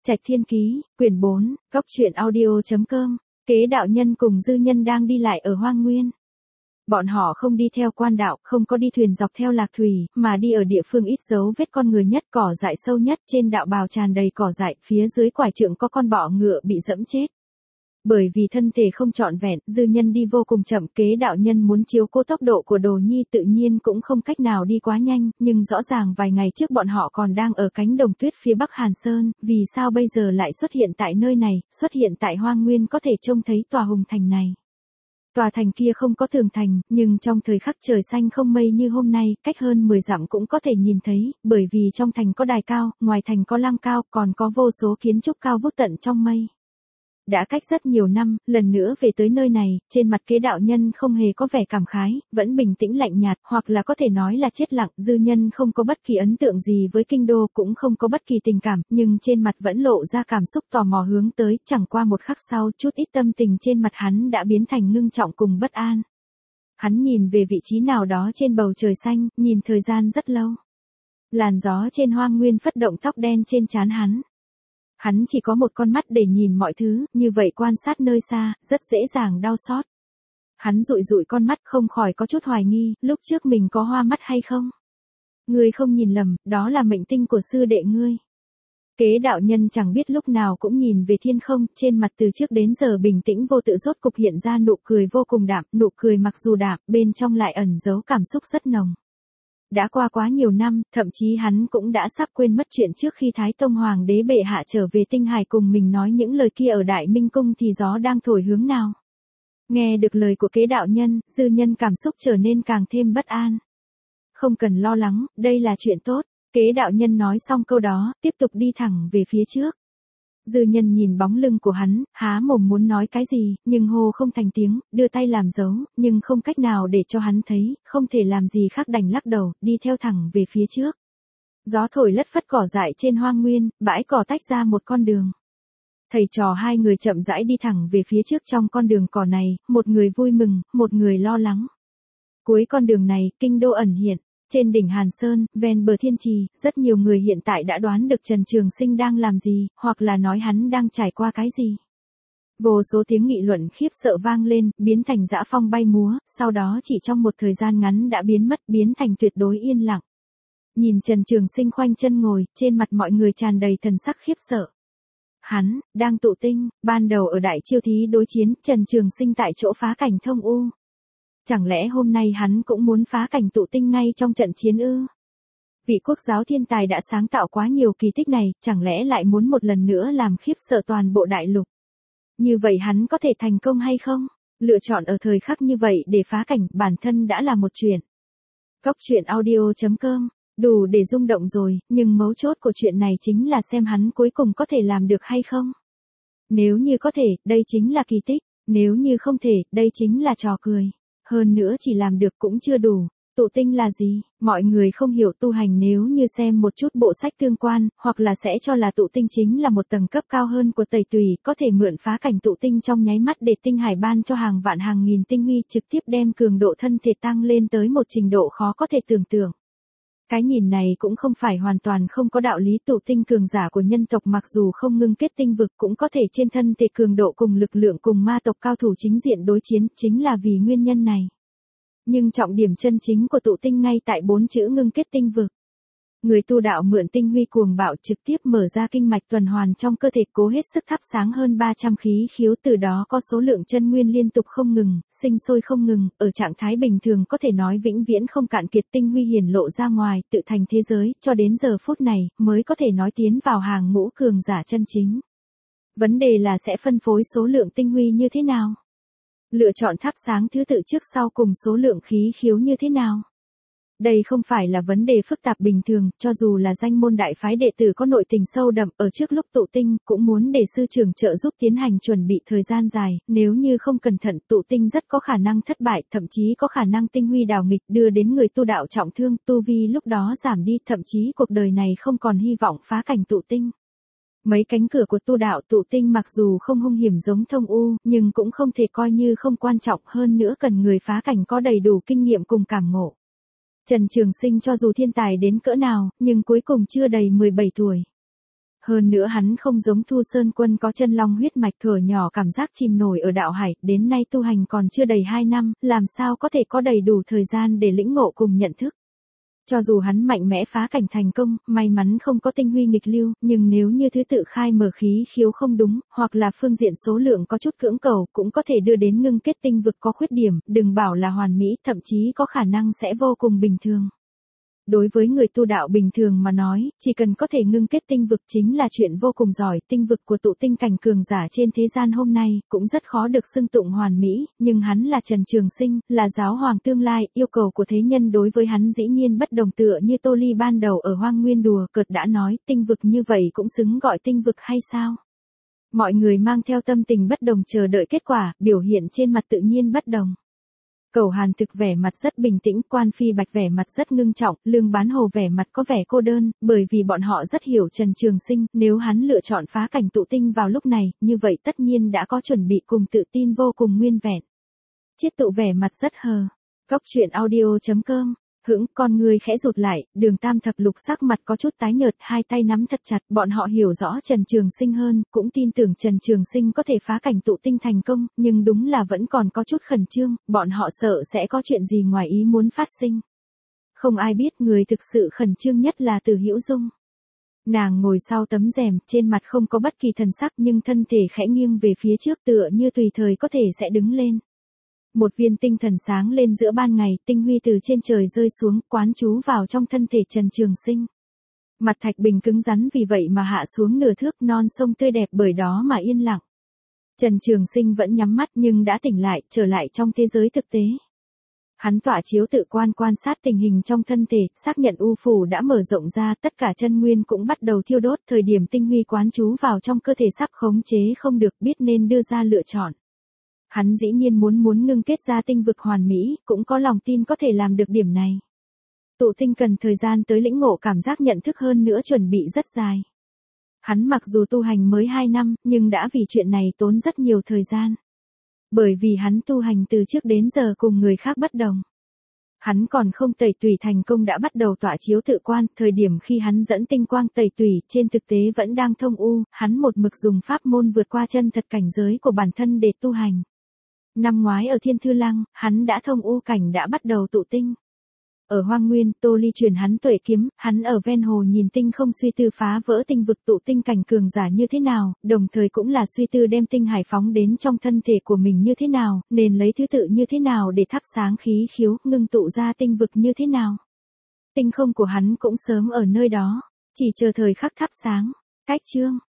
Trạch Thiên Ký, quyển 4, Góc truyện audio.com. Kế đạo nhân cùng dư nhân đang đi lại ở Hoang Nguyên. Bọn họ không đi theo quan đạo, không có đi thuyền dọc theo lạc thủy, mà đi ở địa phương ít dấu vết con người nhất, cỏ dại sâu nhất, trên đạo bào tràn đầy cỏ dại, phía dưới quải trượng có con bọ ngựa bị dẫm chết. Bởi vì thân thể không trọn vẹn, dư nhân đi vô cùng chậm, kế đạo nhân muốn chiếu cố tốc độ của Đồ Nhi tự nhiên cũng không cách nào đi quá nhanh, nhưng rõ ràng vài ngày trước bọn họ còn đang ở cánh đồng tuyết phía Bắc Hàn Sơn, vì sao bây giờ lại xuất hiện tại nơi này, xuất hiện tại Hoang Nguyên có thể trông thấy tòa hùng thành này. Tòa thành kia không có tường thành, nhưng trong thời khắc trời xanh không mây như hôm nay, cách hơn 10 dặm cũng có thể nhìn thấy, bởi vì trong thành có đài cao, ngoài thành có lăng cao, còn có vô số kiến trúc cao vút tận trong mây. Đã cách rất nhiều năm, lần nữa về tới nơi này, trên mặt kế đạo nhân không hề có vẻ cảm khái, vẫn bình tĩnh lạnh nhạt, hoặc là có thể nói là chết lặng, dư nhân không có bất kỳ ấn tượng gì với kinh đô, cũng không có bất kỳ tình cảm, nhưng trên mặt vẫn lộ ra cảm xúc tò mò hướng tới, chẳng qua một khắc sau, chút ít tâm tình trên mặt hắn đã biến thành ngưng trọng cùng bất an. Hắn nhìn về vị trí nào đó trên bầu trời xanh, nhìn thời gian rất lâu. Làn gió trên Hoang Nguyên phất động tóc đen trên trán hắn. Hắn chỉ có một con mắt để nhìn mọi thứ, như vậy quan sát nơi xa, rất dễ dàng đau xót. Hắn dụi dụi con mắt không khỏi có chút hoài nghi, lúc trước mình có hoa mắt hay không? Ngươi không nhìn lầm, đó là mệnh tinh của sư đệ ngươi. Kế đạo nhân chẳng biết lúc nào cũng nhìn về thiên không, trên mặt từ trước đến giờ bình tĩnh vô tự rốt cục hiện ra nụ cười vô cùng đạm, nụ cười mặc dù đạm, bên trong lại ẩn giấu cảm xúc rất nồng. Đã qua quá nhiều năm, thậm chí hắn cũng đã sắp quên mất chuyện trước khi Thái Tông Hoàng đế bệ hạ trở về Tinh Hải cùng mình nói những lời kia ở Đại Minh Cung thì gió đang thổi hướng nào. Nghe được lời của kế đạo nhân, dư nhân cảm xúc trở nên càng thêm bất an. Không cần lo lắng, đây là chuyện tốt. Kế đạo nhân nói xong câu đó, tiếp tục đi thẳng về phía trước. Dư nhân nhìn bóng lưng của hắn, há mồm muốn nói cái gì, nhưng hô không thành tiếng, đưa tay làm dấu, nhưng không cách nào để cho hắn thấy, không thể làm gì khác đành lắc đầu, đi theo thẳng về phía trước. Gió thổi lất phất cỏ dại trên Hoang Nguyên, bãi cỏ tách ra một con đường. Thầy trò hai người chậm rãi đi thẳng về phía trước trong con đường cỏ này, một người vui mừng, một người lo lắng. Cuối con đường này, kinh đô ẩn hiện. Trên đỉnh Hàn Sơn, ven bờ Thiên Trì, rất nhiều người hiện tại đã đoán được Trần Trường Sinh đang làm gì, hoặc là nói hắn đang trải qua cái gì. Vô số tiếng nghị luận khiếp sợ vang lên, biến thành dã phong bay múa, sau đó chỉ trong một thời gian ngắn đã biến mất, biến thành tuyệt đối yên lặng. Nhìn Trần Trường Sinh khoanh chân ngồi, trên mặt mọi người tràn đầy thần sắc khiếp sợ. Hắn, đang tụ tinh, ban đầu ở Đại Chiêu Thí đối chiến, Trần Trường Sinh tại chỗ phá cảnh thông u. Chẳng lẽ hôm nay hắn cũng muốn phá cảnh tụ tinh ngay trong trận chiến ư? Vị quốc giáo thiên tài đã sáng tạo quá nhiều kỳ tích này, chẳng lẽ lại muốn một lần nữa làm khiếp sợ toàn bộ đại lục? Như vậy hắn có thể thành công hay không? Lựa chọn ở thời khắc như vậy để phá cảnh bản thân đã là một chuyện. Góc truyện audio.com, đủ để rung động rồi, nhưng mấu chốt của chuyện này chính là xem hắn cuối cùng có thể làm được hay không. Nếu như có thể, đây chính là kỳ tích, nếu như không thể, đây chính là trò cười. Hơn nữa chỉ làm được cũng chưa đủ. Tụ tinh là gì? Mọi người không hiểu tu hành nếu như xem một chút bộ sách tương quan, hoặc là sẽ cho là tụ tinh chính là một tầng cấp cao hơn của tẩy tùy, có thể mượn phá cảnh tụ tinh trong nháy mắt để tinh hải ban cho hàng vạn hàng nghìn tinh huy, trực tiếp đem cường độ thân thể tăng lên tới một trình độ khó có thể tưởng tượng. Cái nhìn này cũng không phải hoàn toàn không có đạo lý, tụ tinh cường giả của nhân tộc mặc dù không ngưng kết tinh vực cũng có thể trên thân thể cường độ cùng lực lượng cùng ma tộc cao thủ chính diện đối chiến, chính là vì nguyên nhân này. Nhưng trọng điểm chân chính của tụ tinh ngay tại 4 chữ ngưng kết tinh vực. Người tu đạo mượn tinh huy cuồng bạo trực tiếp mở ra kinh mạch tuần hoàn trong cơ thể, cố hết sức thắp sáng hơn 300 khí khiếu, từ đó có số lượng chân nguyên liên tục không ngừng, sinh sôi không ngừng, ở trạng thái bình thường có thể nói vĩnh viễn không cạn kiệt, tinh huy hiển lộ ra ngoài, tự thành thế giới, cho đến giờ phút này, mới có thể nói tiến vào hàng ngũ cường giả chân chính. Vấn đề là sẽ phân phối số lượng tinh huy như thế nào? Lựa chọn thắp sáng thứ tự trước sau cùng số lượng khí khiếu như thế nào? Đây không phải là vấn đề phức tạp bình thường, cho dù là danh môn đại phái đệ tử có nội tình sâu đậm ở trước lúc tụ tinh, cũng muốn để sư trưởng trợ giúp tiến hành chuẩn bị thời gian dài, nếu như không cẩn thận tụ tinh rất có khả năng thất bại, thậm chí có khả năng tinh huy đảo nghịch đưa đến người tu đạo trọng thương, tu vi lúc đó giảm đi, thậm chí cuộc đời này không còn hy vọng phá cảnh tụ tinh. Mấy cánh cửa của tu đạo tụ tinh mặc dù không hung hiểm giống thông u, nhưng cũng không thể coi như không quan trọng, hơn nữa cần người phá cảnh có đầy đủ kinh nghiệm cùng cảm ngộ. Trần Trường Sinh cho dù thiên tài đến cỡ nào, nhưng cuối cùng chưa đầy 17 tuổi. Hơn nữa hắn không giống Thu Sơn Quân có chân long huyết mạch thuở nhỏ cảm giác chìm nổi ở đạo hải, đến nay tu hành còn chưa đầy 2 năm, làm sao có thể có đầy đủ thời gian để lĩnh ngộ cùng nhận thức. Cho dù hắn mạnh mẽ phá cảnh thành công, may mắn không có tinh huy nghịch lưu, nhưng nếu như thứ tự khai mở khí khiếu không đúng, hoặc là phương diện số lượng có chút cưỡng cầu, cũng có thể đưa đến ngưng kết tinh vực có khuyết điểm, đừng bảo là hoàn mỹ, thậm chí có khả năng sẽ vô cùng bình thường. Đối với người tu đạo bình thường mà nói, chỉ cần có thể ngưng kết tinh vực chính là chuyện vô cùng giỏi, tinh vực của tụ tinh cảnh cường giả trên thế gian hôm nay, cũng rất khó được xưng tụng hoàn mỹ, nhưng hắn là Trần Trường Sinh, là giáo hoàng tương lai, yêu cầu của thế nhân đối với hắn dĩ nhiên bất đồng tựa như Tô Ly ban đầu ở Hoang Nguyên đùa cợt đã nói, tinh vực như vậy cũng xứng gọi tinh vực hay sao? Mọi người mang theo tâm tình bất đồng chờ đợi kết quả, biểu hiện trên mặt tự nhiên bất đồng. Cẩu Hàn Thực vẻ mặt rất bình tĩnh, Quan Phi Bạch vẻ mặt rất ngưng trọng, Lương Bán Hồ vẻ mặt có vẻ cô đơn, bởi vì bọn họ rất hiểu Trần Trường Sinh, nếu hắn lựa chọn phá cảnh tụ tinh vào lúc này, như vậy tất nhiên đã có chuẩn bị cùng tự tin vô cùng nguyên vẹn. Chiết Tụ vẻ mặt rất hờ. Góc truyện audio.com. Hững, con người khẽ rụt lại, Đường Tam Thập Lục sắc mặt có chút tái nhợt, hai tay nắm thật chặt, bọn họ hiểu rõ Trần Trường Sinh hơn, cũng tin tưởng Trần Trường Sinh có thể phá cảnh tụ tinh thành công, nhưng đúng là vẫn còn có chút khẩn trương, bọn họ sợ sẽ có chuyện gì ngoài ý muốn phát sinh. Không ai biết người thực sự khẩn trương nhất là Từ Hữu Dung. Nàng ngồi sau tấm rèm, trên mặt không có bất kỳ thần sắc nhưng thân thể khẽ nghiêng về phía trước tựa như tùy thời có thể sẽ đứng lên. Một viên tinh thần sáng lên giữa ban ngày, tinh huy từ trên trời rơi xuống, quán trú vào trong thân thể Trần Trường Sinh. Mặt thạch bình cứng rắn vì vậy mà hạ xuống nửa thước, non sông tươi đẹp bởi đó mà yên lặng. Trần Trường Sinh vẫn nhắm mắt nhưng đã tỉnh lại, trở lại trong thế giới thực tế. Hắn tỏa chiếu tự quan sát tình hình trong thân thể, xác nhận u phủ đã mở rộng ra, tất cả chân nguyên cũng bắt đầu thiêu đốt, thời điểm tinh huy quán trú vào trong cơ thể sắp khống chế không được, biết nên đưa ra lựa chọn. Hắn dĩ nhiên muốn ngưng kết ra tinh vực hoàn mỹ, cũng có lòng tin có thể làm được điểm này. Tụ tinh cần thời gian tới lĩnh ngộ cảm giác nhận thức hơn nữa chuẩn bị rất dài. Hắn mặc dù tu hành mới 2 năm, nhưng đã vì chuyện này tốn rất nhiều thời gian. Bởi vì hắn tu hành từ trước đến giờ cùng người khác bất đồng. Hắn còn không tẩy tùy thành công đã bắt đầu tỏa chiếu tự quan, thời điểm khi hắn dẫn tinh quang tẩy tùy, trên thực tế vẫn đang thông u, hắn một mực dùng pháp môn vượt qua chân thật cảnh giới của bản thân để tu hành. Năm ngoái ở Thiên Thư Lăng, hắn đã thông u cảnh đã bắt đầu tụ tinh. Ở Hoang Nguyên, Tô Ly truyền hắn tuệ kiếm, hắn ở ven hồ nhìn tinh không suy tư phá vỡ tinh vực tụ tinh cảnh cường giả như thế nào, đồng thời cũng là suy tư đem tinh hải phóng đến trong thân thể của mình như thế nào, nên lấy thứ tự như thế nào để thắp sáng khí khiếu, ngưng tụ ra tinh vực như thế nào. Tinh không của hắn cũng sớm ở nơi đó, chỉ chờ thời khắc thắp sáng. Cách chương